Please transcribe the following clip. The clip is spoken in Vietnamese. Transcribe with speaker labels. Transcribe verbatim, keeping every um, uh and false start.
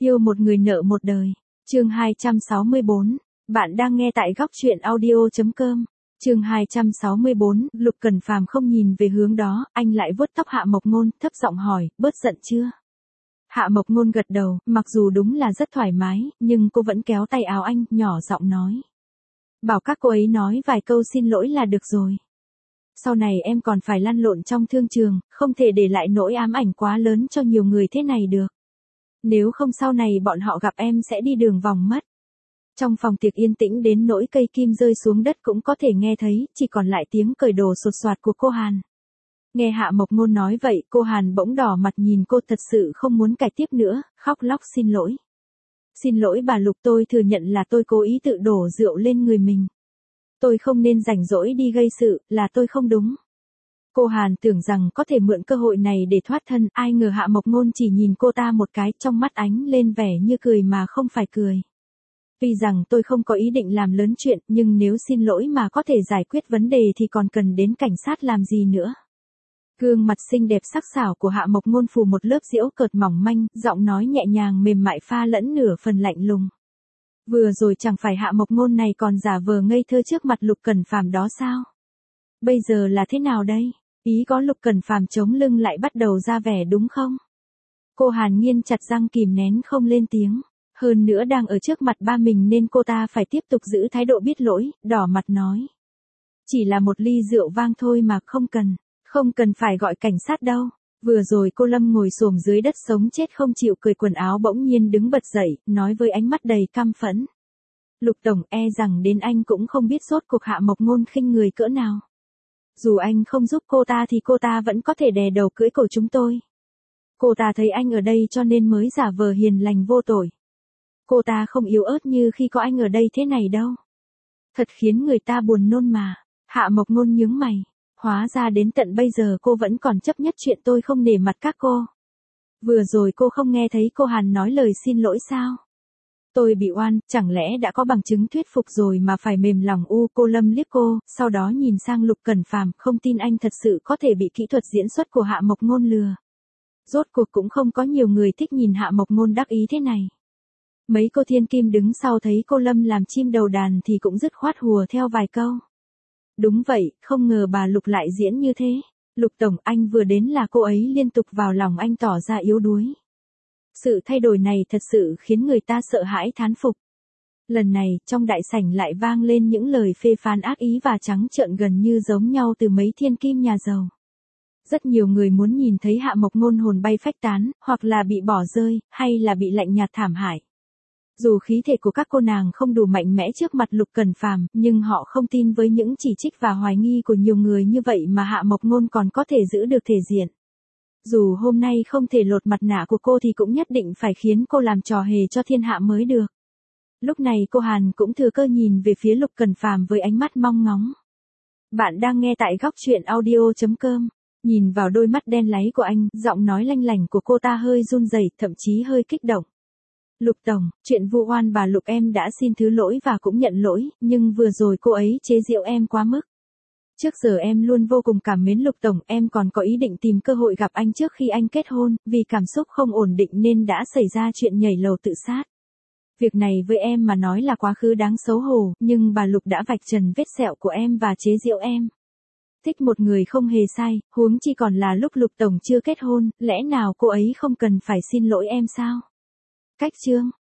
Speaker 1: Yêu một người nợ một đời. Chương hai trăm sáu mươi bốn. Bạn đang nghe tại góc truyện audio chấm com. Chương hai trăm sáu mươi bốn, Lục Cẩn Phàm không nhìn về hướng đó, anh lại vuốt tóc Hạ Mộc Ngôn, thấp giọng hỏi, bớt giận chưa? Hạ Mộc Ngôn gật đầu, mặc dù đúng là rất thoải mái, nhưng cô vẫn kéo tay áo anh, nhỏ giọng nói. Bảo các cô ấy nói vài câu xin lỗi là được rồi. Sau này em còn phải lăn lộn trong thương trường, không thể để lại nỗi ám ảnh quá lớn cho nhiều người thế này được. Nếu không sau này bọn họ gặp em sẽ đi đường vòng mất. Trong phòng tiệc yên tĩnh đến nỗi cây kim rơi xuống đất cũng có thể nghe thấy, chỉ còn lại tiếng cởi đồ sột soạt của cô Hàn. Nghe Hạ Mộc Ngôn nói vậy, cô Hàn bỗng đỏ mặt nhìn cô, thật sự không muốn cãi tiếp nữa, khóc lóc xin lỗi. Xin lỗi bà Lục, tôi thừa nhận là tôi cố ý tự đổ rượu lên người mình. Tôi không nên rảnh rỗi đi gây sự, là tôi không đúng. Cô Hàn tưởng rằng có thể mượn cơ hội này để thoát thân, ai ngờ Hạ Mộc Ngôn chỉ nhìn cô ta một cái, trong mắt ánh lên vẻ như cười mà không phải cười. Tuy rằng tôi không có ý định làm lớn chuyện, nhưng nếu xin lỗi mà có thể giải quyết vấn đề thì còn cần đến cảnh sát làm gì nữa. Gương mặt xinh đẹp sắc sảo của Hạ Mộc Ngôn phủ một lớp giễu cợt mỏng manh, giọng nói nhẹ nhàng mềm mại pha lẫn nửa phần lạnh lùng. Vừa rồi chẳng phải Hạ Mộc Ngôn này còn giả vờ ngây thơ trước mặt Lục Cẩn Phàm đó sao? Bây giờ là thế nào đây? Ý có Lục Cẩn Phàm chống lưng lại bắt đầu ra vẻ đúng không? Cô Hàn Nhiên chặt răng kìm nén không lên tiếng. Hơn nữa đang ở trước mặt ba mình nên cô ta phải tiếp tục giữ thái độ biết lỗi, đỏ mặt nói. Chỉ là một ly rượu vang thôi mà, không cần, không cần phải gọi cảnh sát đâu. Vừa rồi cô Lâm ngồi xổm dưới đất sống chết không chịu cười quần áo bỗng nhiên đứng bật dậy, nói với ánh mắt đầy căm phẫn. Lục Tổng, e rằng đến anh cũng không biết rốt cuộc Hạ Mộc Ngôn khinh người cỡ nào. Dù anh không giúp cô ta thì cô ta vẫn có thể đè đầu cưỡi cổ chúng tôi. Cô ta thấy anh ở đây cho nên mới giả vờ hiền lành vô tội. Cô ta không yếu ớt như khi có anh ở đây thế này đâu. Thật khiến người ta buồn nôn mà. Hạ Mộc Ngôn nhướng mày. Hóa ra đến tận bây giờ cô vẫn còn chấp nhất chuyện tôi không nể mặt các cô. Vừa rồi cô không nghe thấy cô Hàn nói lời xin lỗi sao? Tôi bị oan, chẳng lẽ đã có bằng chứng thuyết phục rồi mà phải mềm lòng u? Cô Lâm liếc cô, sau đó nhìn sang Lục Cẩn Phàm, không tin anh thật sự có thể bị kỹ thuật diễn xuất của Hạ Mộc Ngôn lừa. Rốt cuộc cũng không có nhiều người thích nhìn Hạ Mộc Ngôn đắc ý thế này. Mấy cô thiên kim đứng sau thấy cô Lâm làm chim đầu đàn thì cũng dứt khoát hùa theo vài câu. Đúng vậy, không ngờ bà Lục lại diễn như thế. Lục Tổng, anh vừa đến là cô ấy liên tục vào lòng anh tỏ ra yếu đuối. Sự thay đổi này thật sự khiến người ta sợ hãi thán phục. Lần này, trong đại sảnh lại vang lên những lời phê phán ác ý và trắng trợn gần như giống nhau từ mấy thiên kim nhà giàu. Rất nhiều người muốn nhìn thấy Hạ Mộc Ngôn hồn bay phách tán, hoặc là bị bỏ rơi, hay là bị lạnh nhạt thảm hại. Dù khí thể của các cô nàng không đủ mạnh mẽ trước mặt Lục Cẩn Phàm, nhưng họ không tin với những chỉ trích và hoài nghi của nhiều người như vậy mà Hạ Mộc Ngôn còn có thể giữ được thể diện. Dù hôm nay không thể lột mặt nạ của cô thì cũng nhất định phải khiến cô làm trò hề cho thiên hạ mới được. Lúc này cô Hàn cũng thừa cơ nhìn về phía Lục Cẩn Phàm với ánh mắt mong ngóng. Bạn đang nghe tại góc truyện audio chấm com. Nhìn vào đôi mắt đen láy của anh, giọng nói lanh lảnh của cô ta hơi run rẩy, thậm chí hơi kích động. Lục Tổng, chuyện vu oan bà Lục em đã xin thứ lỗi và cũng nhận lỗi, nhưng vừa rồi cô ấy chế giễu em quá mức. Trước giờ em luôn vô cùng cảm mến Lục Tổng, em còn có ý định tìm cơ hội gặp anh trước khi anh kết hôn, vì cảm xúc không ổn định nên đã xảy ra chuyện nhảy lầu tự sát. Việc này với em mà nói là quá khứ đáng xấu hổ, nhưng bà Lục đã vạch trần vết sẹo của em và chế giễu em. Thích một người không hề sai, huống chi còn là lúc Lục Tổng chưa kết hôn, lẽ nào cô ấy không cần phải xin lỗi em sao? Cách chương